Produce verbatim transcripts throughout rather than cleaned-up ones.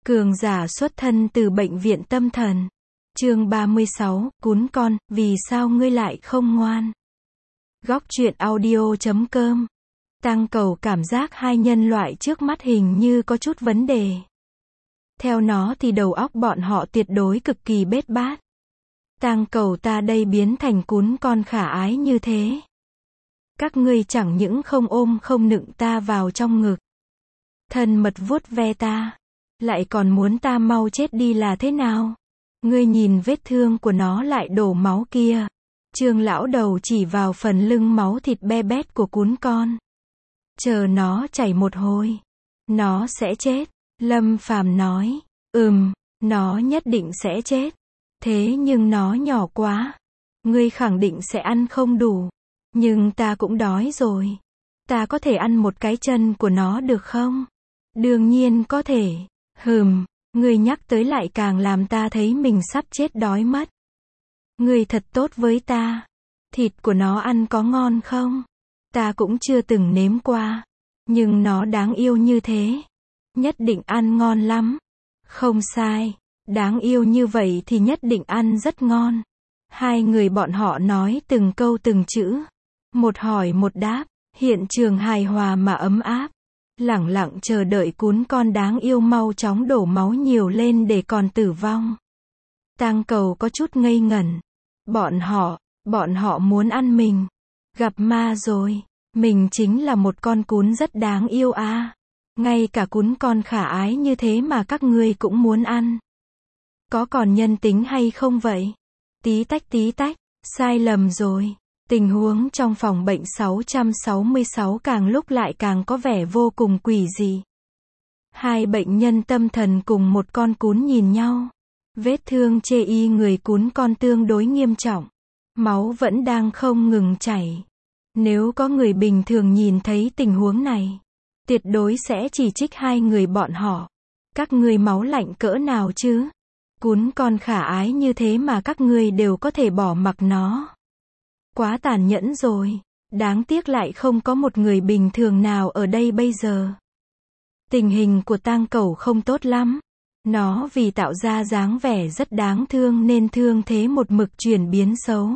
Cường giả xuất thân từ bệnh viện tâm thần. Chương ba mươi sáu, cún con, vì sao ngươi lại không ngoan? Góc truyện audio chấm com. Tăng Cầu cảm giác hai nhân loại trước mắt hình như có chút vấn đề. Theo nó thì đầu óc bọn họ tuyệt đối cực kỳ bết bát. Tăng Cầu ta đây biến thành cún con khả ái như thế. Các ngươi chẳng những không ôm không nựng ta vào trong ngực. Thân mật vuốt ve ta. Lại còn muốn ta mau chết đi là thế nào? Ngươi nhìn vết thương của nó lại đổ máu kia. Trương lão đầu chỉ vào phần lưng máu thịt be bét của cún con. Chờ nó chảy một hồi. Nó sẽ chết. Lâm Phàm nói. Ừm, nó nhất định sẽ chết. Thế nhưng nó nhỏ quá. Ngươi khẳng định sẽ ăn không đủ. Nhưng ta cũng đói rồi. Ta có thể ăn một cái chân của nó được không? Đương nhiên có thể. Hừm, ngươi nhắc tới lại càng làm ta thấy mình sắp chết đói mất. Ngươi thật tốt với ta. Thịt của nó ăn có ngon không? Ta cũng chưa từng nếm qua. Nhưng nó đáng yêu như thế. Nhất định ăn ngon lắm. Không sai. Đáng yêu như vậy thì nhất định ăn rất ngon. Hai người bọn họ nói từng câu từng chữ. Một hỏi một đáp. Hiện trường hài hòa mà ấm áp. Lẳng lặng chờ đợi cún con đáng yêu mau chóng đổ máu nhiều lên để còn tử vong. Tăng Cầu có chút ngây ngẩn. Bọn họ, bọn họ muốn ăn mình. Gặp ma rồi. Mình chính là một con cún rất đáng yêu à. Ngay cả cún con khả ái như thế mà các ngươi cũng muốn ăn. Có còn nhân tính hay không vậy? Tí tách tí tách, sai lầm rồi. Tình huống trong phòng bệnh sáu trăm sáu mươi sáu càng lúc lại càng có vẻ vô cùng quỷ dị. Hai bệnh nhân tâm thần cùng một con cún nhìn nhau. Vết thương chê y người cún con tương đối nghiêm trọng. Máu vẫn đang không ngừng chảy. Nếu có người bình thường nhìn thấy tình huống này, tuyệt đối sẽ chỉ trích hai người bọn họ. Các ngươi máu lạnh cỡ nào chứ? Cún con khả ái như thế mà các ngươi đều có thể bỏ mặc nó. Quá tàn nhẫn rồi. Đáng tiếc lại không có một người bình thường nào ở đây bây giờ. Tình hình của Tăng Cầu không tốt lắm. Nó vì tạo ra dáng vẻ rất đáng thương nên thương thế một mực chuyển biến xấu.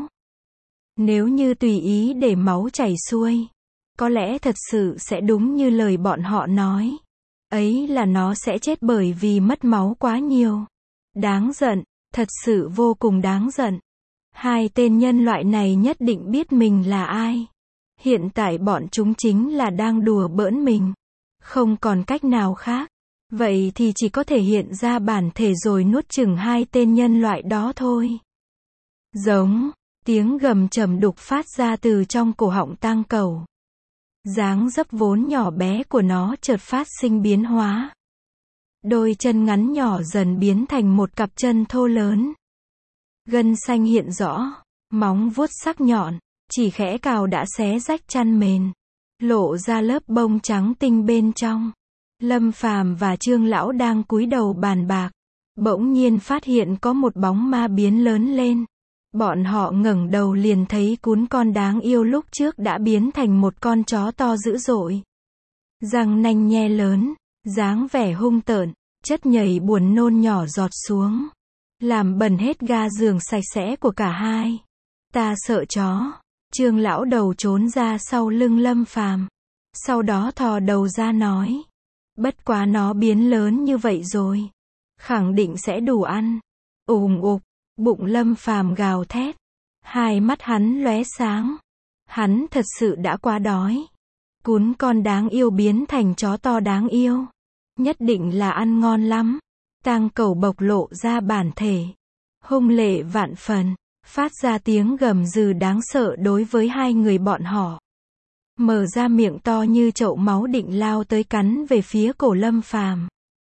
Nếu như tùy ý để máu chảy xuôi, có lẽ thật sự sẽ đúng như lời bọn họ nói. Ấy là nó sẽ chết bởi vì mất máu quá nhiều. Đáng giận, thật sự vô cùng đáng giận. Hai tên nhân loại này nhất định biết mình là ai. Hiện tại bọn chúng chính là đang đùa bỡn mình. Không còn cách nào khác. Vậy thì chỉ có thể hiện ra bản thể rồi nuốt chửng hai tên nhân loại đó thôi. Giống, tiếng gầm trầm đục phát ra từ trong cổ họng Tăng Cầu. Dáng dấp vốn nhỏ bé của nó chợt phát sinh biến hóa. Đôi chân ngắn nhỏ dần biến thành một cặp chân thô lớn. Gân xanh hiện rõ, móng vuốt sắc nhọn, chỉ khẽ cào đã xé rách chăn mền, lộ ra lớp bông trắng tinh bên trong. Lâm Phàm và Trương lão đang cúi đầu bàn bạc, bỗng nhiên phát hiện có một bóng ma biến lớn lên. Bọn họ ngẩng đầu liền thấy cún con đáng yêu lúc trước đã biến thành một con chó to dữ dội. Răng nanh nhe lớn, dáng vẻ hung tợn, chất nhầy buồn nôn nhỏ giọt xuống. Làm bẩn hết ga giường sạch sẽ của cả hai. Ta sợ chó. Trương lão đầu trốn ra sau lưng Lâm Phàm. Sau đó thò đầu ra nói. Bất quá nó biến lớn như vậy rồi. Khẳng định sẽ đủ ăn. Ùm ụp, bụng Lâm Phàm gào thét. Hai mắt hắn lóe sáng. Hắn thật sự đã quá đói. Cún con đáng yêu biến thành chó to đáng yêu. Nhất định là ăn ngon lắm. Tăng Cầu bộc lộ ra bản thể. Hung lệ vạn phần. Phát ra tiếng gầm gừ đáng sợ đối với hai người bọn họ. Mở ra miệng to như chậu máu định lao tới cắn về phía cổ Lâm Phàm.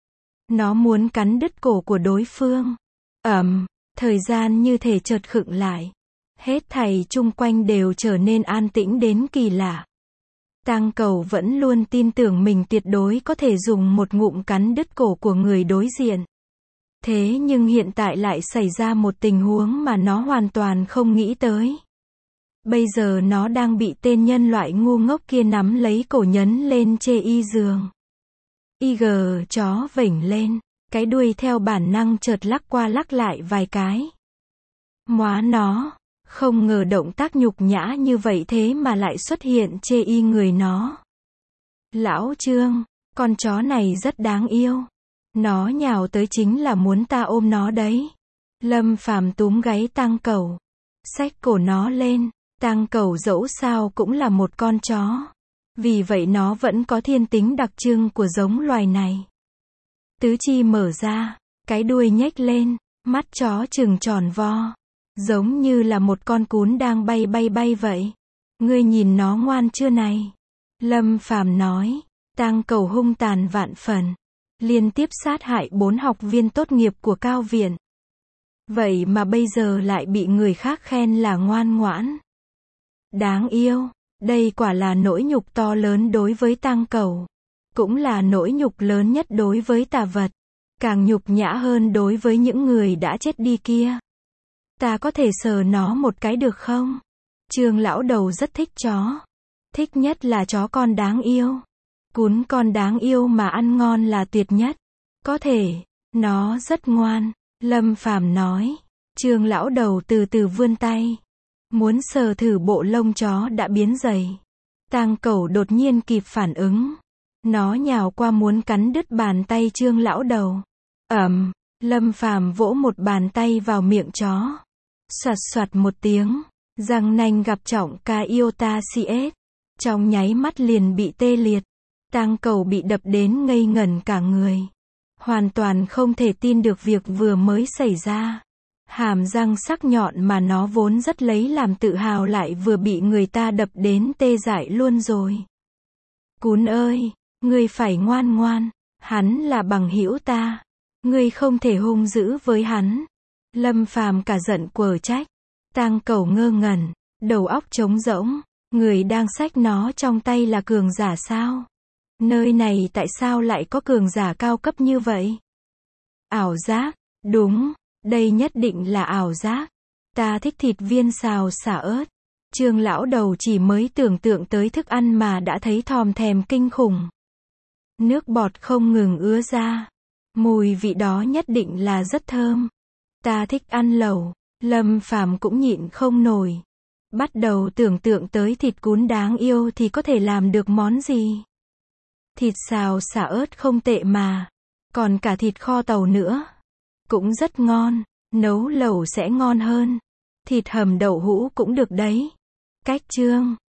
Nó muốn cắn đứt cổ của đối phương. Ầm, thời gian như thể chợt khựng lại. Hết thảy chung quanh đều trở nên an tĩnh đến kỳ lạ. Tăng Cầu vẫn luôn tin tưởng mình tuyệt đối có thể dùng một ngụm cắn đứt cổ của người đối diện. Thế nhưng hiện tại lại xảy ra một tình huống mà nó hoàn toàn không nghĩ tới. Bây giờ nó đang bị tên nhân loại ngu ngốc kia nắm lấy cổ nhấn lên chê y giường. Y gờ chó vểnh lên. cái đuôi theo bản năng chợt lắc qua lắc lại vài cái. Móa nó, không ngờ động tác nhục nhã như vậy thế mà lại xuất hiện chê y người nó. Lão Trương, con chó này rất đáng yêu. Nó nhào tới chính là muốn ta ôm nó đấy. Lâm Phàm túm gáy Tang Cẩu, xách cổ nó lên. Tang Cẩu dẫu sao cũng là một con chó. Vì vậy nó vẫn có thiên tính đặc trưng của giống loài này. Tứ chi mở ra, cái đuôi nhếch lên, mắt chó trừng tròn vo. Giống như là một con cún đang bay bay bay vậy. Ngươi nhìn nó ngoan chưa này? Lâm Phàm nói. Tang Cẩu hung tàn vạn phần. Liên tiếp sát hại bốn học viên tốt nghiệp của cao viện. Vậy mà bây giờ lại bị người khác khen là ngoan ngoãn. Đáng yêu. Đây quả là nỗi nhục to lớn đối với Tang Cẩu. Cũng là nỗi nhục lớn nhất đối với tà vật. Càng nhục nhã hơn đối với những người đã chết đi kia. Ta có thể sờ nó một cái được không? Trương lão đầu rất thích chó. Thích nhất là chó con đáng yêu. Cún con đáng yêu mà ăn ngon là tuyệt nhất. Có thể, nó rất ngoan. Lâm Phàm nói. Trương lão đầu từ từ vươn tay. Muốn sờ thử bộ lông chó đã biến dày. Tang Cẩu đột nhiên kịp phản ứng. Nó nhào qua muốn cắn đứt bàn tay Trương lão đầu. Ầm, Lâm Phàm vỗ một bàn tay vào miệng chó. Soạt soạt một tiếng, răng nanh gặp trọng ca iota cs. Trong nháy mắt liền bị tê liệt. Tang Cẩu bị đập đến ngây ngẩn cả người. Hoàn toàn không thể tin được việc vừa mới xảy ra. Hàm răng sắc nhọn mà nó vốn rất lấy làm tự hào lại vừa bị người ta đập đến tê dại luôn rồi. Cún ơi, ngươi phải ngoan ngoan, hắn là bằng hữu ta. Ngươi không thể hung dữ với hắn. Lâm Phàm cả giận quở trách. Tang Cẩu ngơ ngẩn, đầu óc trống rỗng. Người đang xách nó trong tay là cường giả sao? Nơi này tại sao lại có cường giả cao cấp như vậy? Ảo giác, đúng, đây nhất định là ảo giác. Ta thích thịt viên xào xả ớt. Trương lão đầu chỉ mới tưởng tượng tới thức ăn mà đã thấy thòm thèm kinh khủng. Nước bọt không ngừng ứa ra. Mùi vị đó nhất định là rất thơm. Ta thích ăn lẩu. Lâm Phàm cũng nhịn không nổi. Bắt đầu tưởng tượng tới thịt cún đáng yêu thì có thể làm được món gì. Thịt xào xả ớt không tệ mà. Còn cả thịt kho tàu nữa. Cũng rất ngon. Nấu lẩu sẽ ngon hơn. Thịt hầm đậu hũ cũng được đấy. Cách chương.